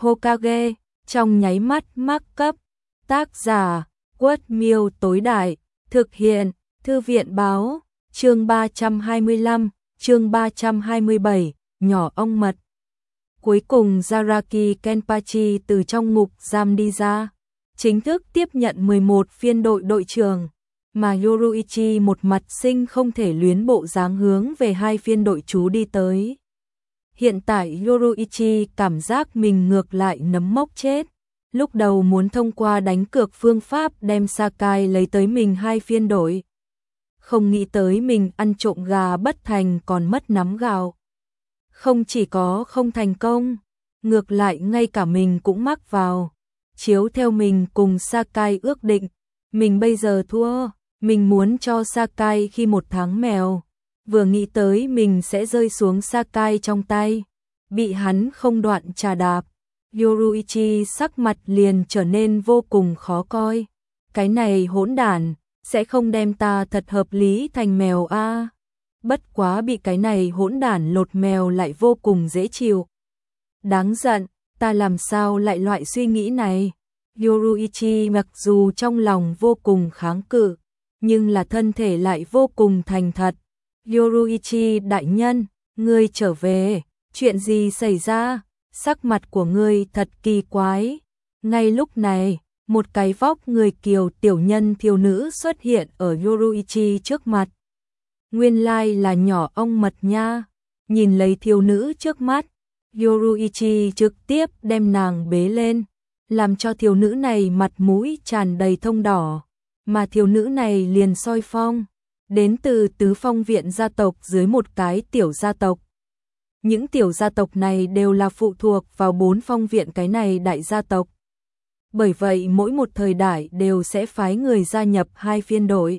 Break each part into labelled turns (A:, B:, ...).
A: Hokage, trong nháy mắt mắc cấp. Tác giả, Quất Miêu tối đại, thực hiện, Thư viện báo, chương 325, chương 327, nhỏ ong mật. Cuối cùng Zaraki Kenpachi từ trong ngục giam đi ra, chính thức tiếp nhận 11 phiên đội trưởng, mà Yoruichi một mặt sinh không thể luyến bộ dáng hướng về 2 phiên đội chú đi tới. Hiện tại Yoruichi cảm giác mình ngược lại nấm mốc chết, lúc đầu muốn thông qua đánh cược phương pháp đem Sakai lấy tới mình 2 phiên đội. Không nghĩ tới mình ăn trộm gà bất thành còn mất nắm gạo. Không chỉ có không thành công, ngược lại ngay cả mình cũng mắc vào. Chiếu theo mình cùng Sakai ước định, mình bây giờ thua, mình muốn cho Sakai khi 1 tháng mèo. Vừa nghĩ tới mình sẽ rơi xuống Sakai trong tay, bị hắn không đoạn trà đạp, Yoruichi sắc mặt liền trở nên vô cùng khó coi. Cái này hỗn đản, sẽ không đem ta thật hợp lý thành mèo a. Bất quá bị cái này hỗn đản lột mèo lại vô cùng dễ chịu. Đáng giận, ta làm sao lại loại suy nghĩ này? Yoruichi mặc dù trong lòng vô cùng kháng cự, nhưng là thân thể lại vô cùng thành thật. Yoruichi đại nhân, ngươi trở về, chuyện gì xảy ra? Sắc mặt của ngươi thật kỳ quái. Ngay lúc này, một cái vóc người kiều tiểu nhân thiếu nữ xuất hiện ở Yoruichi trước mặt. Nguyên lai là nhỏ ong mật nha. Nhìn lấy thiếu nữ trước mắt, Yoruichi trực tiếp đem nàng bế lên, làm cho thiếu nữ này mặt mũi tràn đầy thông đỏ, mà thiếu nữ này liền soi phong, đến từ tứ phong viện gia tộc dưới một cái tiểu gia tộc. Những tiểu gia tộc này đều là phụ thuộc vào 4 phong viện cái này đại gia tộc. Bởi vậy mỗi một thời đại đều sẽ phái người gia nhập 2 phiên đội,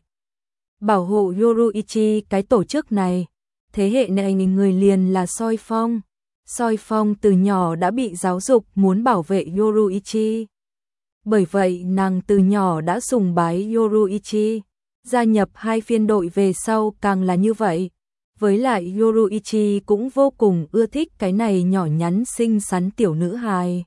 A: bảo hộ Yoruichi. Cái tổ chức này, thế hệ này người liền là soi phong. Soi phong từ nhỏ đã bị giáo dục muốn bảo vệ Yoruichi. Bởi vậy nàng từ nhỏ đã sùng bái Yoruichi. Gia nhập 2 phiên đội về sau càng là như vậy. Với lại Yoruichi cũng vô cùng ưa thích cái này nhỏ nhắn xinh xắn tiểu nữ hài.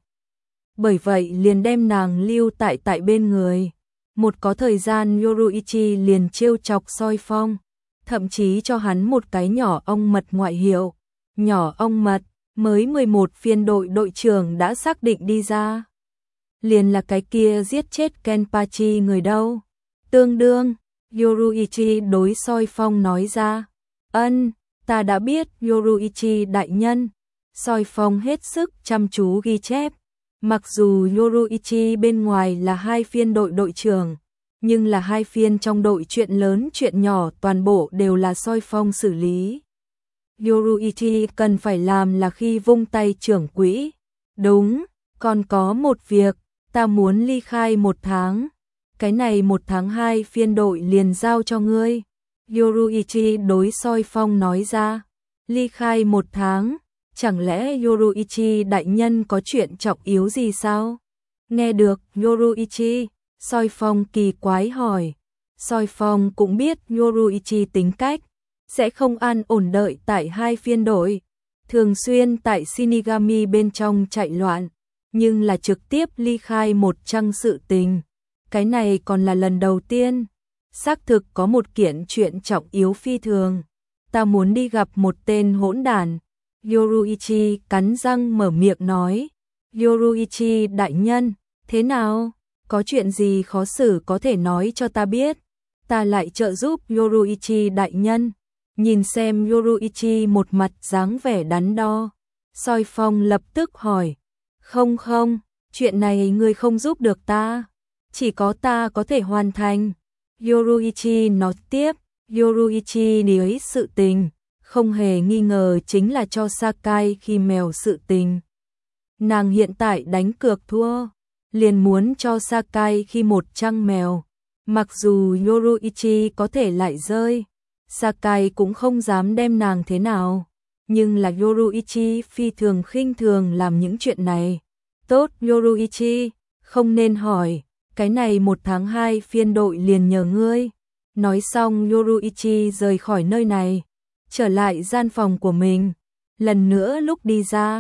A: Bởi vậy liền đem nàng lưu tại bên người. Một có thời gian Yoruichi liền trêu chọc soi phong, thậm chí cho hắn một cái nhỏ ong mật ngoại hiệu. Nhỏ ong mật, mới 11 phiên đội trưởng đã xác định đi ra. Liền là cái kia giết chết Kenpachi người đâu. Tương đương, Yoruichi đối soi phong nói ra. Ân, ta đã biết Yoruichi đại nhân. Soi phong hết sức chăm chú ghi chép. Mặc dù Yoruichi bên ngoài là 2 phiên đội trưởng, nhưng là 2 phiên trong đội chuyện lớn chuyện nhỏ toàn bộ đều là soi phong xử lý. Yoruichi cần phải làm là khi vung tay trưởng quỹ. Đúng, còn có một việc, ta muốn ly khai 1 tháng. Cái này 1 tháng 2 phiên đội liền giao cho ngươi. Yoruichi đối soi phong nói ra. Ly khai 1 tháng, chẳng lẽ Yoruichi đại nhân có chuyện trọng yếu gì sao? Nghe được Yoruichi, soi phong kỳ quái hỏi. Soi phong cũng biết Yoruichi tính cách, sẽ không an ổn đợi tại 2 phiên đội, thường xuyên tại Shinigami bên trong chạy loạn, nhưng là trực tiếp ly khai 1 trang sự tình. Cái này còn là lần đầu tiên. Xác thực có một kiện chuyện trọng yếu phi thường. Ta muốn đi gặp một tên hỗn đản. Yoruichi cắn răng mở miệng nói. Yoruichi đại nhân, thế nào? Có chuyện gì khó xử có thể nói cho ta biết. Ta lại trợ giúp Yoruichi đại nhân. Nhìn xem Yoruichi một mặt dáng vẻ đắn đo. Soi phong lập tức hỏi. Không, chuyện này ngươi không giúp được ta. Chỉ có ta có thể hoàn thành. Yoruichi nói tiếp. Yoruichi nói sự tình, không hề nghi ngờ chính là cho Sakai khi mèo sự tình. Nàng hiện tại đánh cược thua, liền muốn cho Sakai khi 1 trang mèo. Mặc dù Yoruichi có thể lại rơi, Sakai cũng không dám đem nàng thế nào. Nhưng là Yoruichi phi thường khinh thường làm những chuyện này. Tốt Yoruichi, không nên hỏi, cái này 1 tháng 2 phiên đội liền nhờ ngươi. Nói xong Yoruichi rời khỏi nơi này, trở lại gian phòng của mình. Lần nữa lúc đi ra,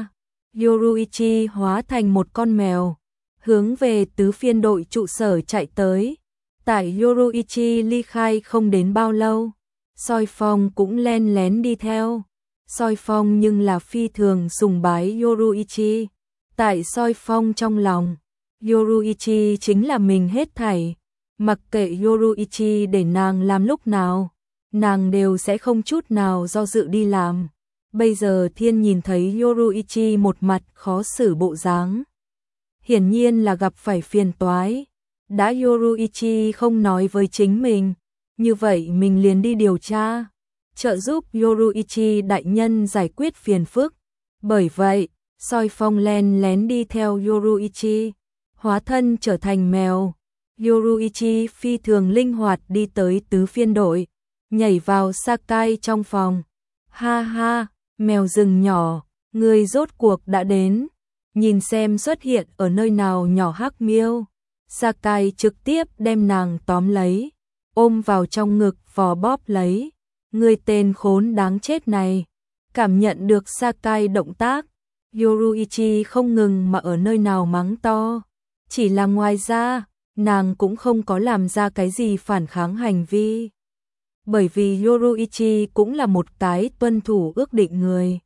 A: Yoruichi hóa thành một con mèo, hướng về tứ phiên đội trụ sở chạy tới. Tại Yoruichi ly khai không đến bao lâu, Soi Phong cũng len lén đi theo. Soi Phong nhưng là phi thường sùng bái Yoruichi. Tại Soi Phong trong lòng, Yoruichi chính là mình hết thảy. Mặc kệ Yoruichi để nàng làm lúc nào, nàng đều sẽ không chút nào do dự đi làm. Bây giờ Thiên nhìn thấy Yoruichi một mặt khó xử bộ dáng, hiển nhiên là gặp phải phiền toái. Đã Yoruichi không nói với chính mình, như vậy mình liền đi điều tra, trợ giúp Yoruichi đại nhân giải quyết phiền phức. Bởi vậy, Soi Phong len lén đi theo Yoruichi, hóa thân trở thành mèo. Yoruichi phi thường linh hoạt đi tới tứ phiên đội, nhảy vào Sakai trong phòng. Ha ha, mèo rừng nhỏ, ngươi rốt cuộc đã đến. Nhìn xem xuất hiện ở nơi nào nhỏ Hắc Miêu. Sakai trực tiếp đem nàng tóm lấy, ôm vào trong ngực vò bóp lấy. Ngươi tên khốn đáng chết này. Cảm nhận được Sakai động tác, Yoruichi không ngừng mà ở nơi nào mắng to. Chỉ là ngoài ra, nàng cũng không có làm ra cái gì phản kháng hành vi. Bởi vì Yoruichi cũng là một cái tuân thủ ước định người.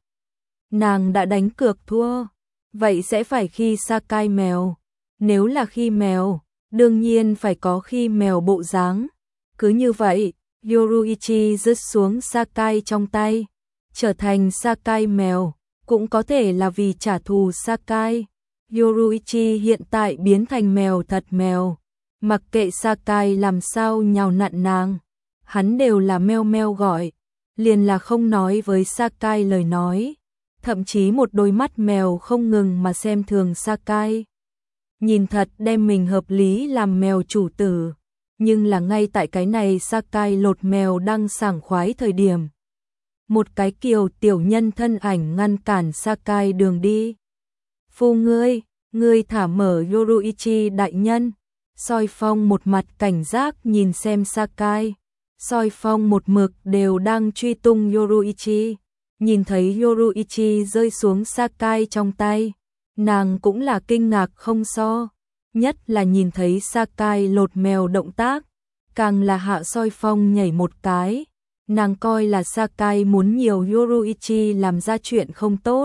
A: Nàng đã đánh cược thua, vậy sẽ phải khi Sakai mèo. Nếu là khi mèo, đương nhiên phải có khi mèo bộ dáng. Cứ như vậy, Yoruichi rớt xuống Sakai trong tay, trở thành Sakai mèo, cũng có thể là vì trả thù Sakai. Yoruichi hiện tại biến thành mèo thật mèo, mặc kệ Sakai làm sao nhào nặn nàng, hắn đều là meo meo gọi, liền là không nói với Sakai lời nói, thậm chí một đôi mắt mèo không ngừng mà xem thường Sakai. Nhìn thật đem mình hợp lý làm mèo chủ tử, nhưng là ngay tại cái này Sakai lột mèo đang sảng khoái thời điểm. Một cái kiều tiểu nhân thân ảnh ngăn cản Sakai đường đi. Phu ngươi thả mở Yoruichi đại nhân. Soi Phong một mặt cảnh giác nhìn xem Sakai. Soi Phong một mực đều đang truy tung Yoruichi. Nhìn thấy Yoruichi rơi xuống Sakai trong tay, nàng cũng là kinh ngạc không so. Nhất là nhìn thấy Sakai lột mèo động tác, càng là hạ Soi Phong nhảy một cái. Nàng coi là Sakai muốn nhiều Yoruichi làm ra chuyện không tốt.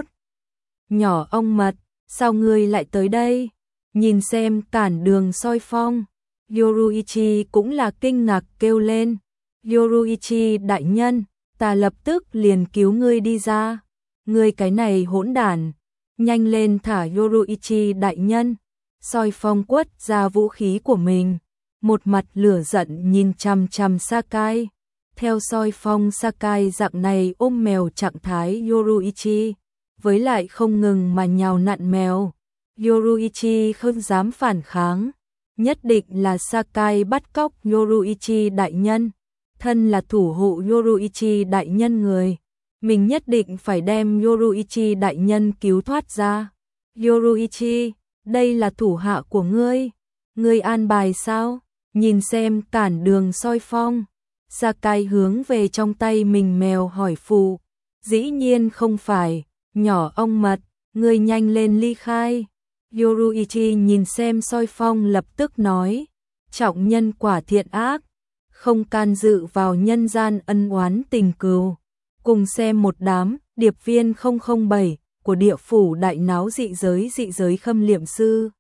A: Nhỏ ong mật, sao ngươi lại tới đây? Nhìn xem cản đường Soi Phong, Yoruichi cũng là kinh ngạc kêu lên. Yoruichi đại nhân, ta lập tức liền cứu ngươi đi ra. Ngươi cái này hỗn đản, nhanh lên thả Yoruichi đại nhân. Soi Phong quất ra vũ khí của mình, một mặt lửa giận nhìn chằm chằm Sakai. Theo Soi Phong, Sakai dạng này ôm mèo trạng thái Yoruichi, với lại không ngừng mà nhào nặn mèo. Yoruichi không dám phản kháng, nhất định là Sakai bắt cóc Yoruichi đại nhân. Thân là thủ hộ Yoruichi đại nhân người, mình nhất định phải đem Yoruichi đại nhân cứu thoát ra. Yoruichi, đây là thủ hạ của ngươi an bài sao? Nhìn xem cản đường Soi Phong, Sakai hướng về trong tay mình mèo hỏi phụ. Dĩ nhiên không phải, nhỏ ong mật, ngươi nhanh lên ly khai. Yoruichi nhìn xem Soi Phong lập tức nói, trọng nhân quả thiện ác, không can dự vào nhân gian ân oán tình cừu. Cùng xem một đám điệp viên 007 của địa phủ đại náo dị giới khâm liệm sư.